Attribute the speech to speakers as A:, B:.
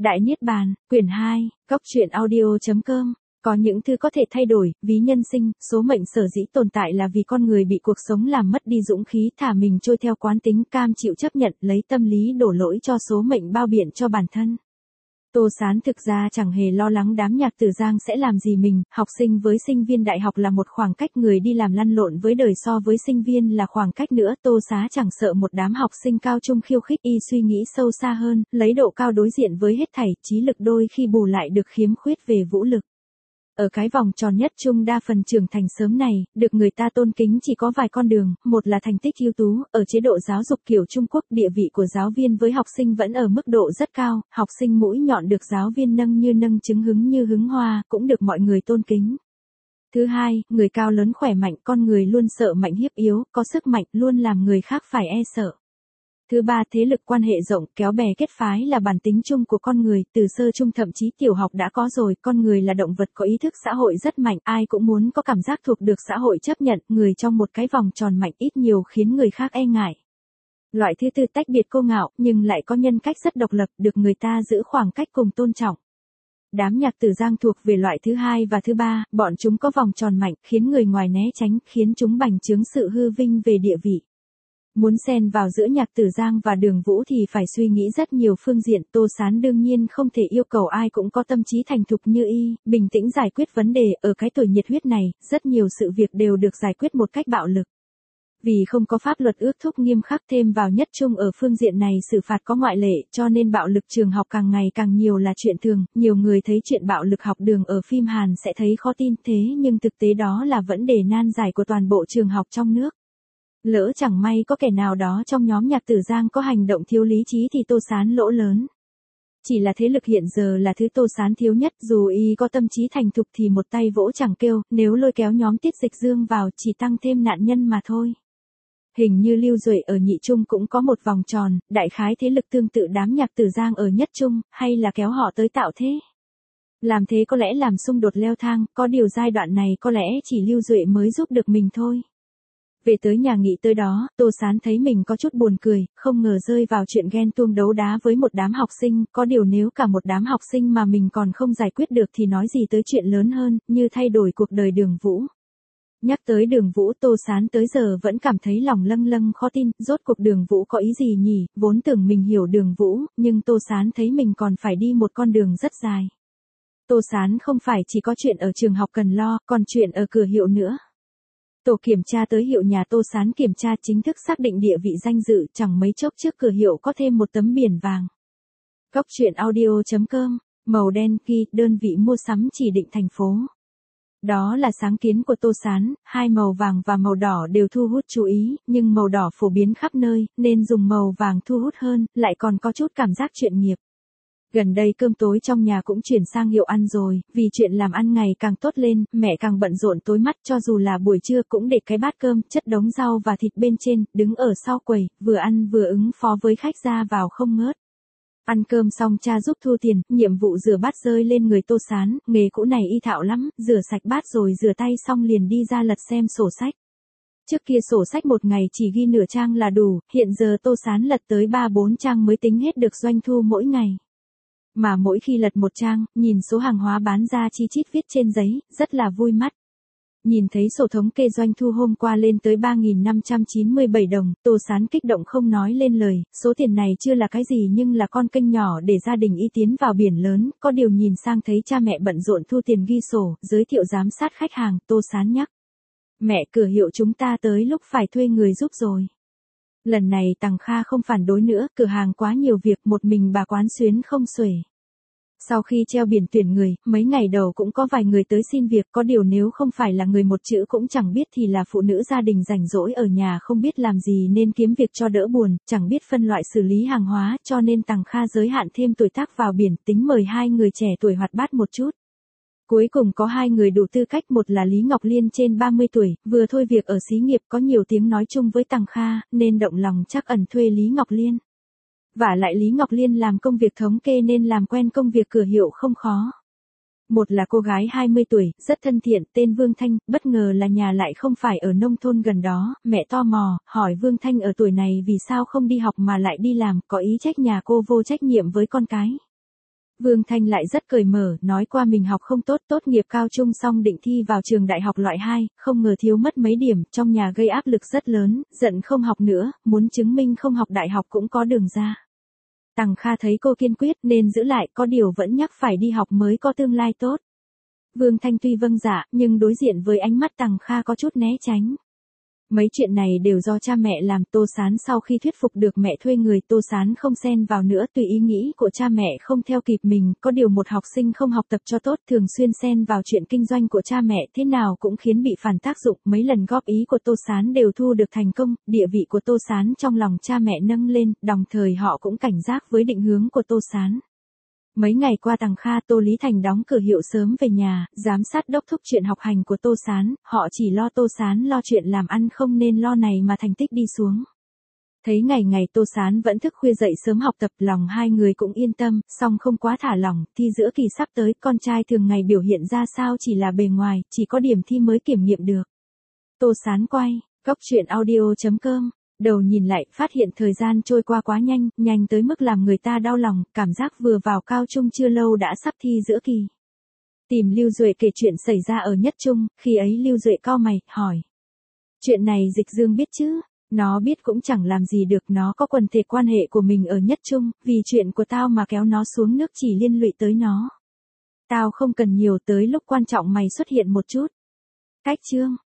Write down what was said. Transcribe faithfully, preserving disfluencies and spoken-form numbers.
A: Đại Niết Bàn, quyển hai, góc truyện audio chấm com. Có những thứ có thể thay đổi, ví nhân sinh, số mệnh sở dĩ tồn tại là vì con người bị cuộc sống làm mất đi dũng khí, thả mình trôi theo quán tính, cam chịu chấp nhận, lấy tâm lý đổ lỗi cho số mệnh bao biện cho bản thân. Tô Sán thực ra chẳng hề lo lắng đám nhạc tử giang sẽ làm gì mình, học sinh với sinh viên đại học là một khoảng cách, người đi làm lăn lộn với đời so với sinh viên là khoảng cách nữa. Tô Sán chẳng sợ một đám học sinh cao trung khiêu khích, y suy nghĩ sâu xa hơn, lấy độ cao đối diện với hết thảy, trí lực đôi khi bù lại được khiếm khuyết về vũ lực. Ở cái vòng tròn nhất trung đa phần trưởng thành sớm này, được người ta tôn kính chỉ có vài con đường, một là thành tích ưu tú, ở chế độ giáo dục kiểu Trung Quốc, địa vị của giáo viên với học sinh vẫn ở mức độ rất cao, học sinh mũi nhọn được giáo viên nâng như nâng trứng, hứng như hứng hoa, cũng được mọi người tôn kính. Thứ hai, người cao lớn khỏe mạnh, con người luôn sợ mạnh hiếp yếu, có sức mạnh, luôn làm người khác phải e sợ. Thứ ba, thế lực quan hệ rộng, kéo bè kết phái là bản tính chung của con người, từ sơ trung thậm chí tiểu học đã có rồi, con người là động vật có ý thức xã hội rất mạnh, ai cũng muốn có cảm giác thuộc được xã hội chấp nhận, người trong một cái vòng tròn mạnh ít nhiều khiến người khác e ngại. Loại thứ tư, tách biệt cô ngạo, nhưng lại có nhân cách rất độc lập, được người ta giữ khoảng cách cùng tôn trọng. Đám nhạc tử giang thuộc về loại thứ hai và thứ ba, bọn chúng có vòng tròn mạnh, khiến người ngoài né tránh, khiến chúng bành trướng sự hư vinh về địa vị. Muốn xen vào giữa nhạc tử giang và Đường Vũ thì phải suy nghĩ rất nhiều phương diện. Tô Sán đương nhiên không thể yêu cầu ai cũng có tâm trí thành thục như y, bình tĩnh giải quyết vấn đề. Ở cái tuổi nhiệt huyết này, rất nhiều sự việc đều được giải quyết một cách bạo lực. Vì không có pháp luật ước thúc nghiêm khắc, thêm vào nhất trung ở phương diện này xử phạt có ngoại lệ, cho nên bạo lực trường học càng ngày càng nhiều là chuyện thường. Nhiều người thấy chuyện bạo lực học đường ở phim Hàn sẽ thấy khó tin, thế nhưng thực tế đó là vấn đề nan giải của toàn bộ trường học trong nước. Lỡ chẳng may có kẻ nào đó trong nhóm nhạc tử giang có hành động thiếu lý trí thì Tô Sán lỗ lớn. Chỉ là thế lực hiện giờ là thứ Tô Sán thiếu nhất, dù y có tâm trí thành thục thì một tay vỗ chẳng kêu, nếu lôi kéo nhóm Tiết Dịch Dương vào chỉ tăng thêm nạn nhân mà thôi. Hình như Lưu Duệ ở nhị trung cũng có một vòng tròn, đại khái thế lực tương tự đám nhạc tử giang ở nhất trung, hay là kéo họ tới tạo thế. Làm thế có lẽ làm xung đột leo thang, có điều giai đoạn này có lẽ chỉ Lưu Duệ mới giúp được mình thôi. Về tới nhà nghỉ tới đó, Tô Sán thấy mình có chút buồn cười, không ngờ rơi vào chuyện ghen tuông đấu đá với một đám học sinh, có điều nếu cả một đám học sinh mà mình còn không giải quyết được thì nói gì tới chuyện lớn hơn, như thay đổi cuộc đời Đường Vũ. Nhắc tới Đường Vũ, Tô Sán tới giờ vẫn cảm thấy lòng lâng lâng khó tin, rốt cuộc Đường Vũ có ý gì nhỉ, vốn tưởng mình hiểu Đường Vũ, nhưng Tô Sán thấy mình còn phải đi một con đường rất dài. Tô Sán không phải chỉ có chuyện ở trường học cần lo, còn chuyện ở cửa hiệu nữa. Tổ kiểm tra tới hiệu nhà Tô Sán kiểm tra, chính thức xác định địa vị danh dự, chẳng mấy chốc trước cửa hiệu có thêm một tấm biển vàng. Góc truyện audio chấm com, màu đen ghi, đơn vị mua sắm chỉ định thành phố. Đó là sáng kiến của Tô Sán, hai màu vàng và màu đỏ đều thu hút chú ý, nhưng màu đỏ phổ biến khắp nơi, nên dùng màu vàng thu hút hơn, lại còn có chút cảm giác chuyên nghiệp. Gần đây cơm tối trong nhà cũng chuyển sang hiệu ăn rồi, vì chuyện làm ăn ngày càng tốt lên, mẹ càng bận rộn tối mắt, cho dù là buổi trưa cũng để cái bát cơm, chất đống rau và thịt bên trên, đứng ở sau quầy, vừa ăn vừa ứng phó với khách ra vào không ngớt. Ăn cơm xong cha giúp thu tiền, nhiệm vụ rửa bát rơi lên người Tô Sán, nghề cũ này y thạo lắm, rửa sạch bát rồi rửa tay xong liền đi ra lật xem sổ sách. Trước kia sổ sách một ngày chỉ ghi nửa trang là đủ, hiện giờ Tô Sán lật tới ba bốn trang mới tính hết được doanh thu mỗi ngày. Mà mỗi khi lật một trang, nhìn số hàng hóa bán ra chi chít viết trên giấy, rất là vui mắt. Nhìn thấy sổ thống kê doanh thu hôm qua lên tới ba nghìn năm trăm chín mươi bảy đồng, Tô Sán kích động không nói lên lời, số tiền này chưa là cái gì nhưng là con kênh nhỏ để gia đình y tiến vào biển lớn, có điều nhìn sang thấy cha mẹ bận rộn thu tiền ghi sổ, giới thiệu giám sát khách hàng, Tô Sán nhắc. Mẹ, cửa hiệu chúng ta tới lúc phải thuê người giúp rồi. Lần này Tằng Kha không phản đối nữa, cửa hàng quá nhiều việc, một mình bà quán xuyến không xuể. Sau khi treo biển tuyển người, mấy ngày đầu cũng có vài người tới xin việc, có điều nếu không phải là người một chữ cũng chẳng biết thì là phụ nữ gia đình rảnh rỗi ở nhà không biết làm gì nên kiếm việc cho đỡ buồn, chẳng biết phân loại xử lý hàng hóa, cho nên Tằng Kha giới hạn thêm tuổi tác vào biển, tính mời hai người trẻ tuổi hoạt bát một chút. Cuối cùng có hai người đủ tư cách, một là Lý Ngọc Liên trên ba mươi tuổi, vừa thôi việc ở xí nghiệp có nhiều tiếng nói chung với Tằng Kha, nên động lòng trắc ẩn thuê Lý Ngọc Liên. Vả lại Lý Ngọc Liên làm công việc thống kê nên làm quen công việc cửa hiệu không khó. Một là cô gái hai mươi tuổi, rất thân thiện, tên Vương Thanh, bất ngờ là nhà lại không phải ở nông thôn gần đó, mẹ tò mò, hỏi Vương Thanh ở tuổi này vì sao không đi học mà lại đi làm, có ý trách nhà cô vô trách nhiệm với con cái. Vương Thanh lại rất cởi mở, nói qua mình học không tốt, tốt nghiệp cao trung xong định thi vào trường đại học loại hai, không ngờ thiếu mất mấy điểm, trong nhà gây áp lực rất lớn, giận không học nữa, muốn chứng minh không học đại học cũng có đường ra. Tằng Kha thấy cô kiên quyết nên giữ lại, có điều vẫn nhắc phải đi học mới có tương lai tốt. Vương Thanh tuy vâng dạ, nhưng đối diện với ánh mắt Tằng Kha có chút né tránh. Mấy chuyện này đều do cha mẹ làm. Tô Sán sau khi thuyết phục được mẹ thuê người, Tô Sán không xen vào nữa, tùy ý nghĩ của cha mẹ không theo kịp mình, có điều một học sinh không học tập cho tốt, thường xuyên xen vào chuyện kinh doanh của cha mẹ, thế nào cũng khiến bị phản tác dụng. Mấy lần góp ý của Tô Sán đều thu được thành công, địa vị của Tô Sán trong lòng cha mẹ nâng lên, đồng thời họ cũng cảnh giác với định hướng của Tô Sán. Mấy ngày qua Tằng Kha, Tô Lý Thành đóng cửa hiệu sớm về nhà, giám sát đốc thúc chuyện học hành của Tô Sán, họ chỉ lo Tô Sán lo chuyện làm ăn không nên lo này mà thành tích đi xuống. Thấy ngày ngày Tô Sán vẫn thức khuya dậy sớm học tập, lòng hai người cũng yên tâm, song không quá thả lỏng, thi giữa kỳ sắp tới, con trai thường ngày biểu hiện ra sao chỉ là bề ngoài, chỉ có điểm thi mới kiểm nghiệm được. Tô Sán quay, góc truyện audio chấm com. Đầu nhìn lại, phát hiện thời gian trôi qua quá nhanh, nhanh tới mức làm người ta đau lòng, cảm giác vừa vào cao trung chưa lâu đã sắp thi giữa kỳ. Tìm Lưu Duệ kể chuyện xảy ra ở Nhất Trung, khi ấy Lưu Duệ cau mày, hỏi. Chuyện này Dịch Dương biết chứ? Nó biết cũng chẳng làm gì được, nó có quần thể quan hệ của mình ở Nhất Trung, vì chuyện của tao mà kéo nó xuống nước chỉ liên lụy tới nó. Tao không cần nhiều, tới lúc quan trọng mày xuất hiện một chút. Cách chương.